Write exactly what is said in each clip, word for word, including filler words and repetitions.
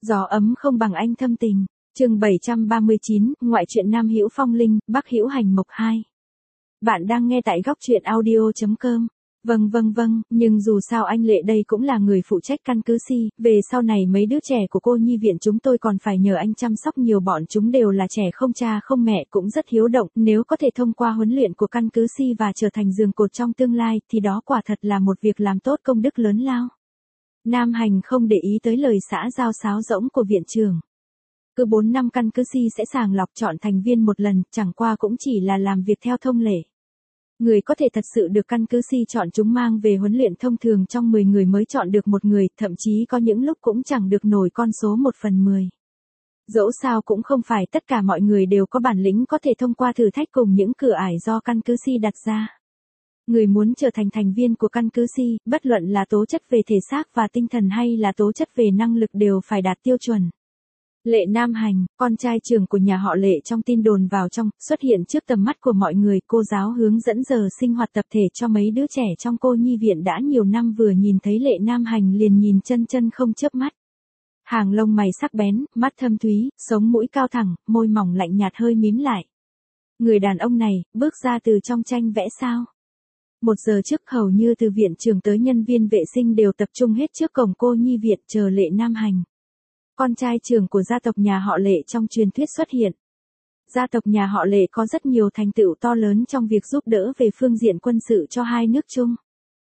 Gió ấm không bằng anh thâm tình. Chương bảy trăm ba mươi chín, ngoại truyện Nam Hữu Phong Linh, Bắc Hữu Hành Mộc hai. Bạn đang nghe tại góc truyện audio chấm com. Vâng vâng vâng, nhưng dù sao anh Lệ đây cũng là người phụ trách căn cứ Si, về sau này mấy đứa trẻ của cô nhi viện chúng tôi còn phải nhờ anh chăm sóc nhiều, bọn chúng đều là trẻ không cha không mẹ, cũng rất hiếu động, nếu có thể thông qua huấn luyện của căn cứ Si và trở thành giường cột trong tương lai, thì đó quả thật là một việc làm tốt công đức lớn lao. Nam Hành không để ý tới lời xã giao sáo rỗng của viện trưởng. Cứ bốn năm căn cứ Si sẽ sàng lọc chọn thành viên một lần, chẳng qua cũng chỉ là làm việc theo thông lệ. Người có thể thật sự được căn cứ Si chọn chúng mang về huấn luyện thông thường trong mười người mới chọn được một người, thậm chí có những lúc cũng chẳng được nổi con số một phần mười. Dẫu sao cũng không phải tất cả mọi người đều có bản lĩnh có thể thông qua thử thách cùng những cửa ải do căn cứ Si đặt ra. Người muốn trở thành thành viên của căn cứ Si, bất luận là tố chất về thể xác và tinh thần hay là tố chất về năng lực đều phải đạt tiêu chuẩn. Lệ Nam Hành, con trai trưởng của nhà họ Lệ trong tin đồn vào trong, xuất hiện trước tầm mắt của mọi người, cô giáo hướng dẫn giờ sinh hoạt tập thể cho mấy đứa trẻ trong cô nhi viện đã nhiều năm, vừa nhìn thấy Lệ Nam Hành liền nhìn chân chân không chớp mắt. Hàng lông mày sắc bén, mắt thâm thúy, sống mũi cao thẳng, môi mỏng lạnh nhạt hơi mím lại. Người đàn ông này, bước ra từ trong tranh vẽ sao? Một giờ trước hầu như từ viện trưởng tới nhân viên vệ sinh đều tập trung hết trước cổng cô nhi viện chờ Lệ Nam Hành. Con trai trưởng của gia tộc nhà họ Lệ trong truyền thuyết xuất hiện. Gia tộc nhà họ Lệ có rất nhiều thành tựu to lớn trong việc giúp đỡ về phương diện quân sự cho hai nước chung.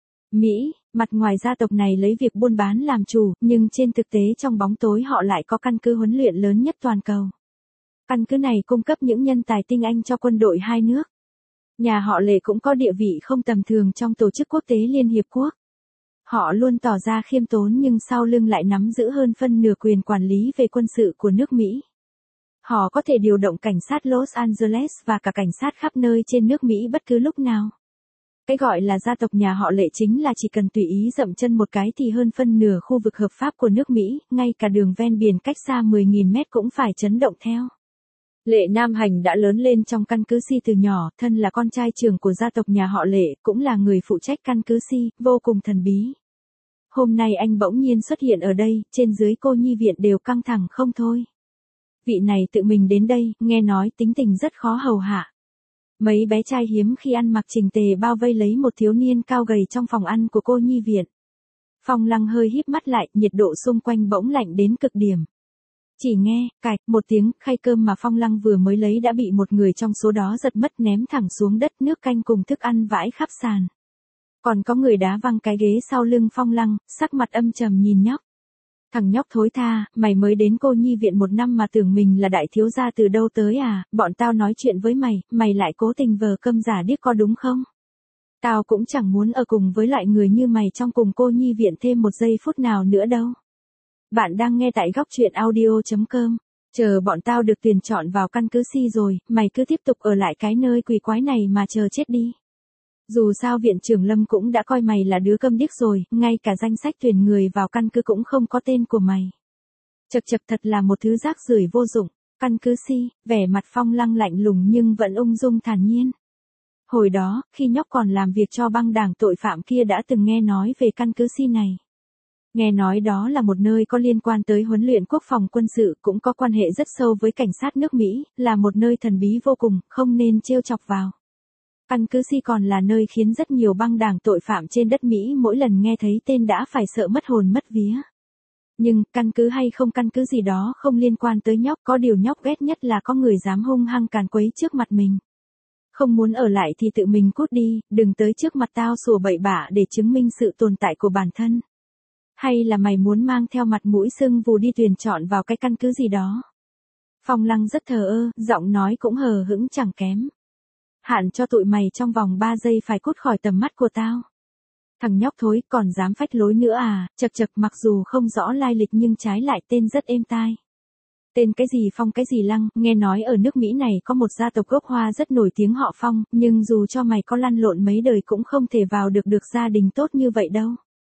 Mỹ, mặt ngoài gia tộc này lấy việc buôn bán làm chủ, nhưng trên thực tế trong bóng tối họ lại có căn cứ huấn luyện lớn nhất toàn cầu. Căn cứ này cung cấp những nhân tài tinh anh cho quân đội hai nước. Nhà họ Lệ cũng có địa vị không tầm thường trong tổ chức quốc tế Liên Hiệp Quốc. Họ luôn tỏ ra khiêm tốn nhưng sau lưng lại nắm giữ hơn phân nửa quyền quản lý về quân sự của nước Mỹ. Họ có thể điều động cảnh sát Los Angeles và cả cảnh sát khắp nơi trên nước Mỹ bất cứ lúc nào. Cái gọi là gia tộc nhà họ Lệ chính là chỉ cần tùy ý dậm chân một cái thì hơn phân nửa khu vực hợp pháp của nước Mỹ, ngay cả đường ven biển cách xa mười nghìn mét cũng phải chấn động theo. Lệ Nam Hành đã lớn lên trong căn cứ Si từ nhỏ, thân là con trai trưởng của gia tộc nhà họ Lệ, cũng là người phụ trách căn cứ Si, vô cùng thần bí. Hôm nay anh bỗng nhiên xuất hiện ở đây, trên dưới cô nhi viện đều căng thẳng không thôi. Vị này tự mình đến đây, nghe nói tính tình rất khó hầu hạ. Mấy bé trai hiếm khi ăn mặc chỉnh tề bao vây lấy một thiếu niên cao gầy trong phòng ăn của cô nhi viện. Phong Lăng hơi híp mắt lại, nhiệt độ xung quanh bỗng lạnh đến cực điểm. Chỉ nghe, cạch, một tiếng, khay cơm mà Phong Lăng vừa mới lấy đã bị một người trong số đó giật mất ném thẳng xuống đất, nước canh cùng thức ăn vãi khắp sàn. Còn có người đá văng cái ghế sau lưng Phong Lăng, sắc mặt âm trầm nhìn nhóc. Thằng nhóc thối tha, mày mới đến cô nhi viện một năm mà tưởng mình là đại thiếu gia từ đâu tới à, bọn tao nói chuyện với mày, mày lại cố tình vờ câm giả điếc có đúng không? Tao cũng chẳng muốn ở cùng với loại người như mày trong cùng cô nhi viện thêm một giây phút nào nữa đâu. Bạn đang nghe tại góc truyện audio chấm com. Chờ bọn tao được tuyển chọn vào căn cứ Si rồi, mày cứ tiếp tục ở lại cái nơi quỷ quái này mà chờ chết đi. Dù sao viện trưởng Lâm cũng đã coi mày là đứa câm điếc rồi, ngay cả danh sách tuyển người vào căn cứ cũng không có tên của mày. Chật chật, thật là một thứ rác rưởi vô dụng. Căn cứ Si, vẻ mặt Phong Lăng lạnh lùng nhưng vẫn ung dung thản nhiên. Hồi đó, khi nhóc còn làm việc cho băng đảng tội phạm kia đã từng nghe nói về căn cứ Si này. Nghe nói đó là một nơi có liên quan tới huấn luyện quốc phòng quân sự, cũng có quan hệ rất sâu với cảnh sát nước Mỹ, là một nơi thần bí vô cùng, không nên trêu chọc vào. Căn cứ Si còn là nơi khiến rất nhiều băng đảng tội phạm trên đất Mỹ mỗi lần nghe thấy tên đã phải sợ mất hồn mất vía. Nhưng, căn cứ hay không căn cứ gì đó không liên quan tới nhóc, có điều nhóc ghét nhất là có người dám hung hăng càn quấy trước mặt mình. Không muốn ở lại thì tự mình cút đi, đừng tới trước mặt tao sủa bậy bạ để chứng minh sự tồn tại của bản thân. Hay là mày muốn mang theo mặt mũi sưng vù đi tuyển chọn vào cái căn cứ gì đó? Phong Lăng rất thờ ơ, giọng nói cũng hờ hững chẳng kém. Hạn cho tụi mày trong vòng ba giây phải cút khỏi tầm mắt của tao. Thằng nhóc thối còn dám phách lối nữa à, chật chật, mặc dù không rõ lai lịch nhưng trái lại tên rất êm tai. Tên cái gì Phong cái gì Lăng, nghe nói ở nước Mỹ này có một gia tộc gốc Hoa rất nổi tiếng họ Phong, nhưng dù cho mày có lăn lộn mấy đời cũng không thể vào được được gia đình tốt như vậy đâu.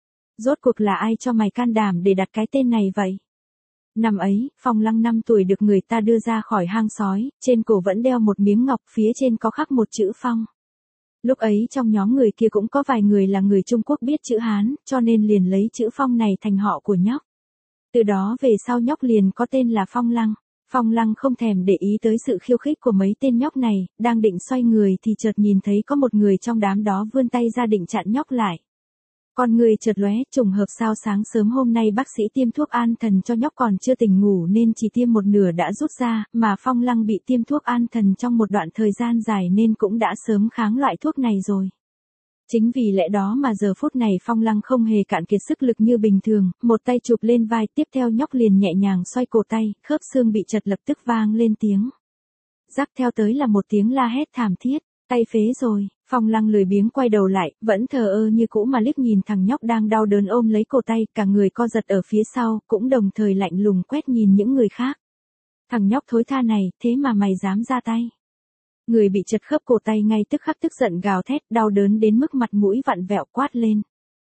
Rốt cuộc là ai cho mày can đảm để đặt cái tên này vậy? Năm ấy, Phong Lăng năm tuổi được người ta đưa ra khỏi hang sói, trên cổ vẫn đeo một miếng ngọc, phía trên có khắc một chữ Phong. Lúc ấy trong nhóm người kia cũng có vài người là người Trung Quốc biết chữ Hán, cho nên liền lấy chữ Phong này thành họ của nhóc. Từ đó về sau nhóc liền có tên là Phong Lăng. Phong Lăng không thèm để ý tới sự khiêu khích của mấy tên nhóc này, đang định xoay người thì chợt nhìn thấy có một người trong đám đó vươn tay ra định chặn nhóc lại. Con người chợt lóe, trùng hợp sao sáng sớm hôm nay bác sĩ tiêm thuốc an thần cho nhóc còn chưa tỉnh ngủ nên chỉ tiêm một nửa đã rút ra, mà Phong Lăng bị tiêm thuốc an thần trong một đoạn thời gian dài nên cũng đã sớm kháng loại thuốc này rồi. Chính vì lẽ đó mà giờ phút này Phong Lăng không hề cạn kiệt sức lực như bình thường, một tay chụp lên vai, tiếp theo nhóc liền nhẹ nhàng xoay cổ tay, khớp xương bị chật lập tức vang lên tiếng. Rắc theo tới là một tiếng la hét thảm thiết, tay phế rồi. Phong Lăng lười biếng quay đầu lại, vẫn thờ ơ như cũ mà liếc nhìn thằng nhóc đang đau đớn ôm lấy cổ tay, cả người co giật ở phía sau, cũng đồng thời lạnh lùng quét nhìn những người khác. Thằng nhóc thối tha này, thế mà mày dám ra tay. Người bị chật khớp cổ tay ngay tức khắc tức giận gào thét, đau đớn đến mức mặt mũi vặn vẹo quát lên.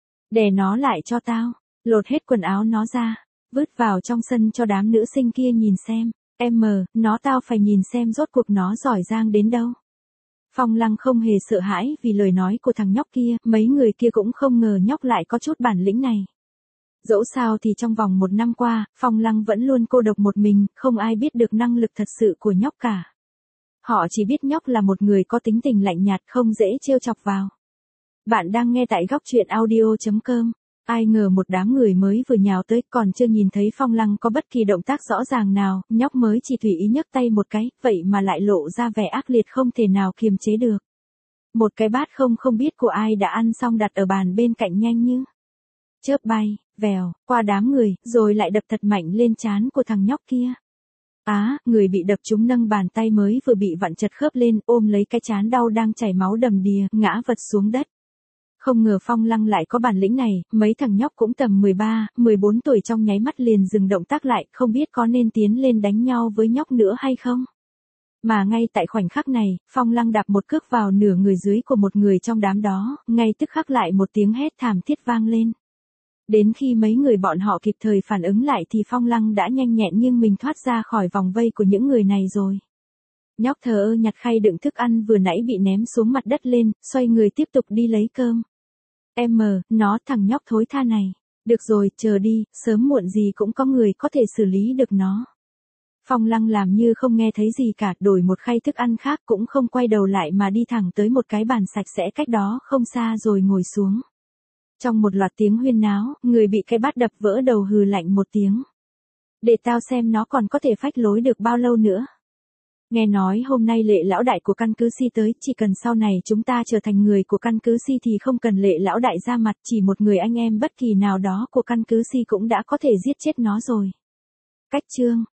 Đè nó lại cho tao, lột hết quần áo nó ra, vứt vào trong sân cho đám nữ sinh kia nhìn xem, em mờ, nó tao phải nhìn xem rốt cuộc nó giỏi giang đến đâu. Phong Lăng không hề sợ hãi vì lời nói của thằng nhóc kia, mấy người kia cũng không ngờ nhóc lại có chút bản lĩnh này. Dẫu sao thì trong vòng một năm qua, Phong Lăng vẫn luôn cô độc một mình, không ai biết được năng lực thật sự của nhóc cả. Họ chỉ biết nhóc là một người có tính tình lạnh nhạt không dễ trêu chọc vào. Bạn đang nghe tại góc truyện audio chấm com. Ai ngờ một đám người mới vừa nhào tới còn chưa nhìn thấy Phong Lăng có bất kỳ động tác rõ ràng nào, nhóc mới chỉ tùy ý nhấc tay một cái, vậy mà lại lộ ra vẻ ác liệt không thể nào kiềm chế được. Một cái bát không không biết của ai đã ăn xong đặt ở bàn bên cạnh nhanh như chớp bay, vèo, qua đám người, rồi lại đập thật mạnh lên trán của thằng nhóc kia. Á, người bị đập trúng nâng bàn tay mới vừa bị vặn chật khớp lên, ôm lấy cái trán đau đang chảy máu đầm đìa, ngã vật xuống đất. Không ngờ Phong Lăng lại có bản lĩnh này, mấy thằng nhóc cũng tầm mười ba, mười bốn tuổi trong nháy mắt liền dừng động tác lại, không biết có nên tiến lên đánh nhau với nhóc nữa hay không. Mà ngay tại khoảnh khắc này, Phong Lăng đạp một cước vào nửa người dưới của một người trong đám đó, ngay tức khắc lại một tiếng hét thảm thiết vang lên. Đến khi mấy người bọn họ kịp thời phản ứng lại thì Phong Lăng đã nhanh nhẹn nhưng mình thoát ra khỏi vòng vây của những người này rồi. Nhóc thờ ơ nhặt khay đựng thức ăn vừa nãy bị ném xuống mặt đất lên, xoay người tiếp tục đi lấy cơm. Em mờ, nó thằng nhóc thối tha này. Được rồi, chờ đi, sớm muộn gì cũng có người có thể xử lý được nó. Phong Lăng làm như không nghe thấy gì cả, đổi một khay thức ăn khác cũng không quay đầu lại mà đi thẳng tới một cái bàn sạch sẽ cách đó không xa rồi ngồi xuống. Trong một loạt tiếng huyên náo, người bị cái bát đập vỡ đầu hừ lạnh một tiếng. Để tao xem nó còn có thể phách lối được bao lâu nữa. Nghe nói hôm nay lệ lão đại của căn cứ Si tới, chỉ cần sau này chúng ta trở thành người của căn cứ Si thì không cần lệ lão đại ra mặt, chỉ một người anh em bất kỳ nào đó của căn cứ Si cũng đã có thể giết chết nó rồi. Cách chương